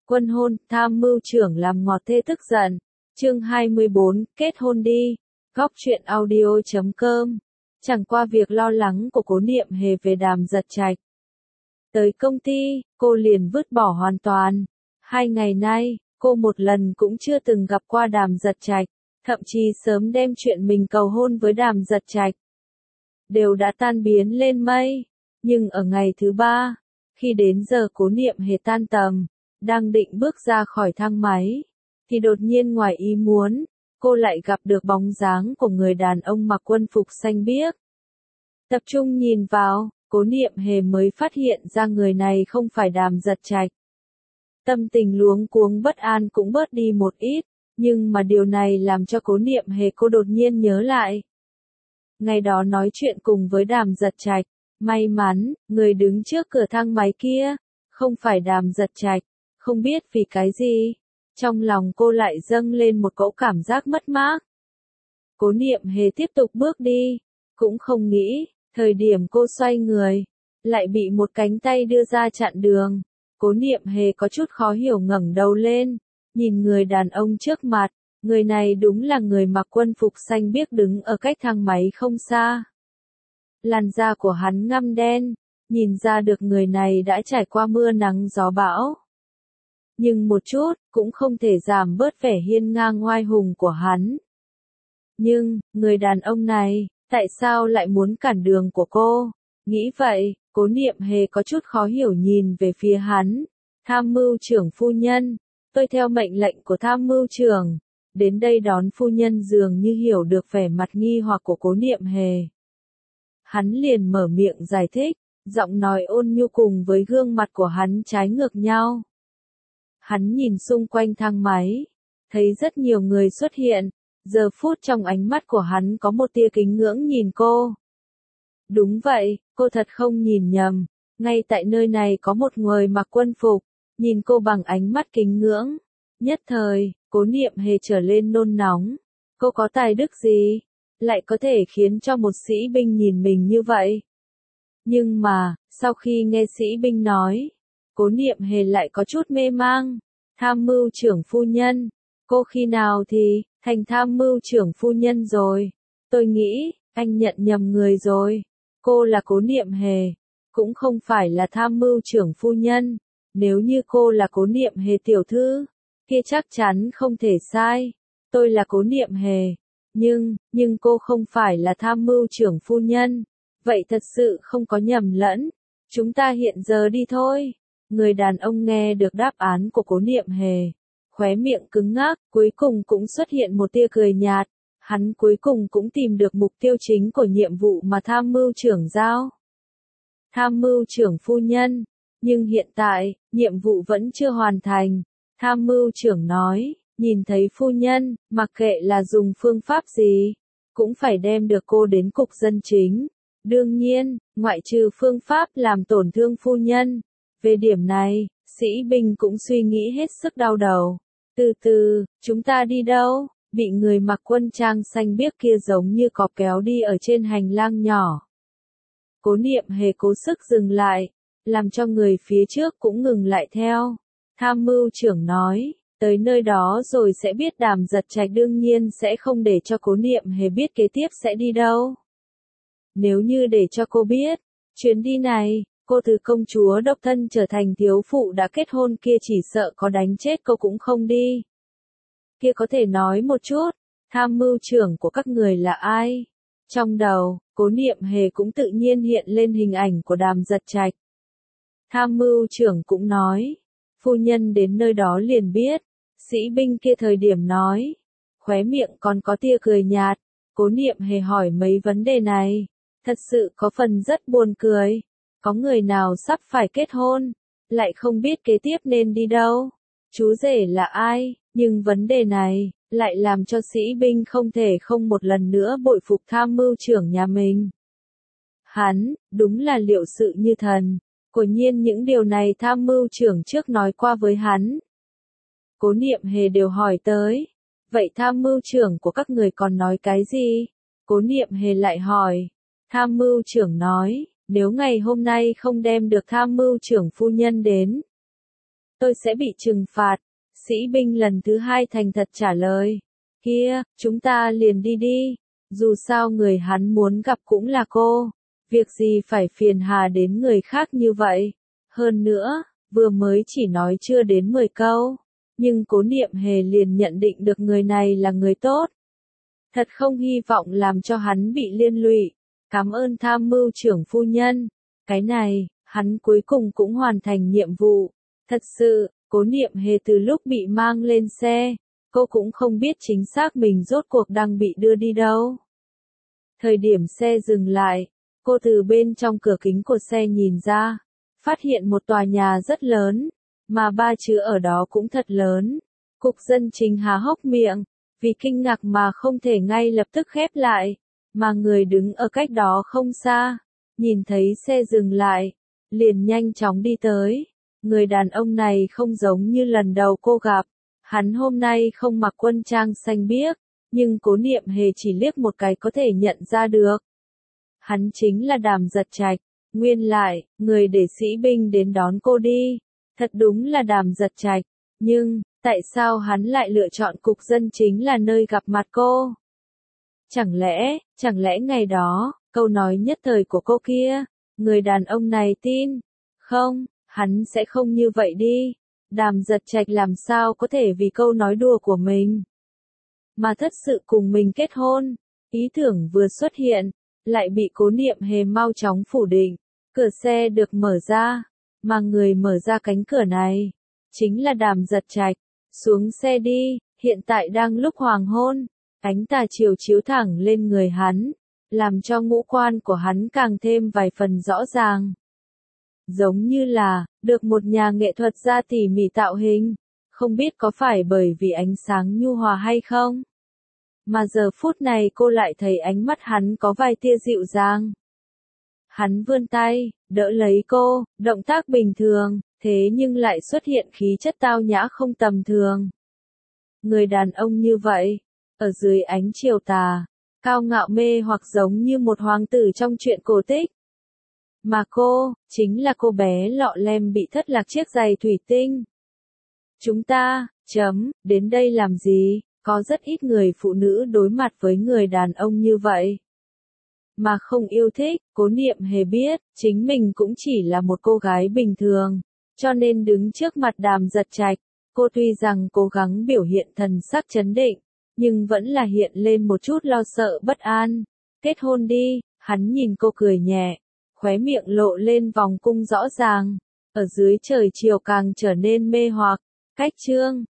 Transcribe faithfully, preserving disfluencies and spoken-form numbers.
Quân hôn, tham mưu trưởng làm ngọt thê tức giận. Chương hai mươi bốn, kết hôn đi. Góc truyện audio chấm com. Chẳng qua việc lo lắng của Cố Niệm Hề về Đàm Giật Trạch. Tới công ty, cô liền vứt bỏ hoàn toàn. Hai ngày nay, cô một lần cũng chưa từng gặp qua Đàm Giật Trạch, thậm chí sớm đem chuyện mình cầu hôn với Đàm Giật Trạch đều đã tan biến lên mây. Nhưng ở ngày thứ ba, khi đến giờ Cố Niệm Hề tan tầm, đang định bước ra khỏi thang máy, thì đột nhiên ngoài ý muốn, cô lại gặp được bóng dáng của người đàn ông mặc quân phục xanh biếc. Tập trung nhìn vào, Cố Niệm Hề mới phát hiện ra người này không phải Đàm Giật Trạch. Tâm tình luống cuống bất an cũng bớt đi một ít, nhưng mà điều này làm cho Cố Niệm Hề cô đột nhiên nhớ lại. Ngày đó nói chuyện cùng với Đàm Giật Trạch, may mắn, người đứng trước cửa thang máy kia, không phải Đàm Giật Trạch, không biết vì cái gì, trong lòng cô lại dâng lên một cỗ cảm giác mất mát. Cố Niệm Hề tiếp tục bước đi, cũng không nghĩ, thời điểm cô xoay người, lại bị một cánh tay đưa ra chặn đường. Cố Niệm Hề có chút khó hiểu ngẩng đầu lên, nhìn người đàn ông trước mặt, người này đúng là người mặc quân phục xanh biếc đứng ở cách thang máy không xa. Làn da của hắn ngăm đen, nhìn ra được người này đã trải qua mưa nắng gió bão. Nhưng một chút, cũng không thể giảm bớt vẻ hiên ngang oai hùng của hắn. Nhưng, người đàn ông này, tại sao lại muốn cản đường của cô? Nghĩ vậy, Cố Niệm Hề có chút khó hiểu nhìn về phía hắn. Tham mưu trưởng phu nhân, tôi theo mệnh lệnh của tham mưu trưởng, đến đây đón phu nhân. Dường như hiểu được vẻ mặt nghi hoặc của Cố Niệm Hề. Hắn liền mở miệng giải thích, giọng nói ôn nhu cùng với gương mặt của hắn trái ngược nhau. Hắn nhìn xung quanh thang máy, thấy rất nhiều người xuất hiện, giờ phút trong ánh mắt của hắn có một tia kính ngưỡng nhìn cô. Đúng vậy, cô thật không nhìn nhầm, ngay tại nơi này có một người mặc quân phục, nhìn cô bằng ánh mắt kính ngưỡng. Nhất thời, Cố Niệm Hề trở lên nôn nóng, cô có tài đức gì, lại có thể khiến cho một sĩ binh nhìn mình như vậy. Nhưng mà, sau khi nghe sĩ binh nói, Cố Niệm Hề lại có chút mê mang. Tham mưu trưởng phu nhân, cô khi nào thì thành tham mưu trưởng phu nhân rồi? Tôi nghĩ, anh nhận nhầm người rồi. Cô là Cố Niệm Hề, cũng không phải là tham mưu trưởng phu nhân. Nếu như cô là Cố Niệm Hề tiểu thư, kia chắc chắn không thể sai. Tôi là Cố Niệm Hề, nhưng, nhưng cô không phải là tham mưu trưởng phu nhân. Vậy thật sự không có nhầm lẫn. Chúng ta hiện giờ đi thôi. Người đàn ông nghe được đáp án của Cố Niệm Hề, khóe miệng cứng ngắc, cuối cùng cũng xuất hiện một tia cười nhạt. Hắn cuối cùng cũng tìm được mục tiêu chính của nhiệm vụ mà tham mưu trưởng giao. Tham mưu trưởng phu nhân, nhưng hiện tại, nhiệm vụ vẫn chưa hoàn thành. Tham mưu trưởng nói, nhìn thấy phu nhân, mặc kệ là dùng phương pháp gì, cũng phải đem được cô đến cục dân chính. Đương nhiên, ngoại trừ phương pháp làm tổn thương phu nhân. Về điểm này, sĩ binh cũng suy nghĩ hết sức đau đầu. Từ từ, chúng ta đi đâu? Bị người mặc quân trang xanh biếc kia giống như cọp kéo đi ở trên hành lang nhỏ. Cố Niệm Hề cố sức dừng lại, làm cho người phía trước cũng ngừng lại theo. Tham mưu trưởng nói, tới nơi đó rồi sẽ biết. Đàm Giật Trạch đương nhiên sẽ không để cho Cố Niệm Hề biết kế tiếp sẽ đi đâu. Nếu như để cho cô biết, chuyến đi này, cô từ công chúa độc thân trở thành thiếu phụ đã kết hôn kia chỉ sợ có đánh chết cô cũng không đi. Kia có thể nói một chút, tham mưu trưởng của các người là ai? Trong đầu, Cố Niệm Hề cũng tự nhiên hiện lên hình ảnh của Đàm Giật Trạch. Tham mưu trưởng cũng nói, phu nhân đến nơi đó liền biết. Sĩ binh kia thời điểm nói, khóe miệng còn có tia cười nhạt. Cố Niệm Hề hỏi mấy vấn đề này, thật sự có phần rất buồn cười. Có người nào sắp phải kết hôn, lại không biết kế tiếp nên đi đâu? Chú rể là ai? Nhưng vấn đề này, lại làm cho sĩ binh không thể không một lần nữa bội phục tham mưu trưởng nhà mình. Hắn, đúng là liệu sự như thần. Quả nhiên những điều này tham mưu trưởng trước nói qua với hắn. Cố Niệm Hề đều hỏi tới. Vậy tham mưu trưởng của các người còn nói cái gì? Cố Niệm Hề lại hỏi. Tham mưu trưởng nói, nếu ngày hôm nay không đem được tham mưu trưởng phu nhân đến, tôi sẽ bị trừng phạt. Sĩ binh lần thứ hai thành thật trả lời. Kia, chúng ta liền đi đi. Dù sao người hắn muốn gặp cũng là cô. Việc gì phải phiền hà đến người khác như vậy. Hơn nữa, vừa mới chỉ nói chưa đến mười câu. Nhưng Cố Niệm Hề liền nhận định được người này là người tốt. Thật không hy vọng làm cho hắn bị liên lụy. Cảm ơn tham mưu trưởng phu nhân. Cái này, hắn cuối cùng cũng hoàn thành nhiệm vụ. Thật sự, Cố Niệm Hề từ lúc bị mang lên xe, cô cũng không biết chính xác mình rốt cuộc đang bị đưa đi đâu. Thời điểm xe dừng lại, cô từ bên trong cửa kính của xe nhìn ra, phát hiện một tòa nhà rất lớn, mà ba chữ ở đó cũng thật lớn. Cục Dân Chính há hốc miệng, vì kinh ngạc mà không thể ngay lập tức khép lại, mà người đứng ở cách đó không xa, nhìn thấy xe dừng lại, liền nhanh chóng đi tới. Người đàn ông này không giống như lần đầu cô gặp, hắn hôm nay không mặc quân trang xanh biếc, nhưng Cố Niệm Hề chỉ liếc một cái có thể nhận ra được. Hắn chính là Đàm Giật Trạch. Nguyên lại, người để sĩ binh đến đón cô đi, thật đúng là Đàm Giật Trạch, nhưng, tại sao hắn lại lựa chọn Cục Dân Chính là nơi gặp mặt cô? Chẳng lẽ, chẳng lẽ ngày đó, câu nói nhất thời của cô kia, người đàn ông này tin? Không, hắn sẽ không như vậy đi. Đàm Giật Trạch làm sao có thể vì câu nói đùa của mình mà thật sự cùng mình kết hôn? Ý tưởng vừa xuất hiện, lại bị Cố Niệm Hề mau chóng phủ định. Cửa xe được mở ra, mà người mở ra cánh cửa này chính là Đàm Giật Trạch. Xuống xe đi, hiện tại đang lúc hoàng hôn, ánh tà chiều chiếu thẳng lên người hắn, làm cho ngũ quan của hắn càng thêm vài phần rõ ràng. Giống như là, được một nhà nghệ thuật gia tỉ mỉ tạo hình, không biết có phải bởi vì ánh sáng nhu hòa hay không? Mà giờ phút này cô lại thấy ánh mắt hắn có vài tia dịu dàng. Hắn vươn tay, đỡ lấy cô, động tác bình thường, thế nhưng lại xuất hiện khí chất tao nhã không tầm thường. Người đàn ông như vậy, ở dưới ánh chiều tà, cao ngạo mê hoặc giống như một hoàng tử trong truyện cổ tích. Mà cô, chính là cô bé lọ lem bị thất lạc chiếc giày thủy tinh. Chúng ta, chấm, đến đây làm gì? Có rất ít người phụ nữ đối mặt với người đàn ông như vậy mà không yêu thích. Cố Niệm Hề biết, chính mình cũng chỉ là một cô gái bình thường, cho nên đứng trước mặt Đàm Giật Trạch, cô tuy rằng cố gắng biểu hiện thần sắc trấn định, nhưng vẫn là hiện lên một chút lo sợ bất an. Kết hôn đi, hắn nhìn cô cười nhẹ, khóe miệng lộ lên vòng cung rõ ràng, ở dưới trời chiều càng trở nên mê hoặc. Cách chương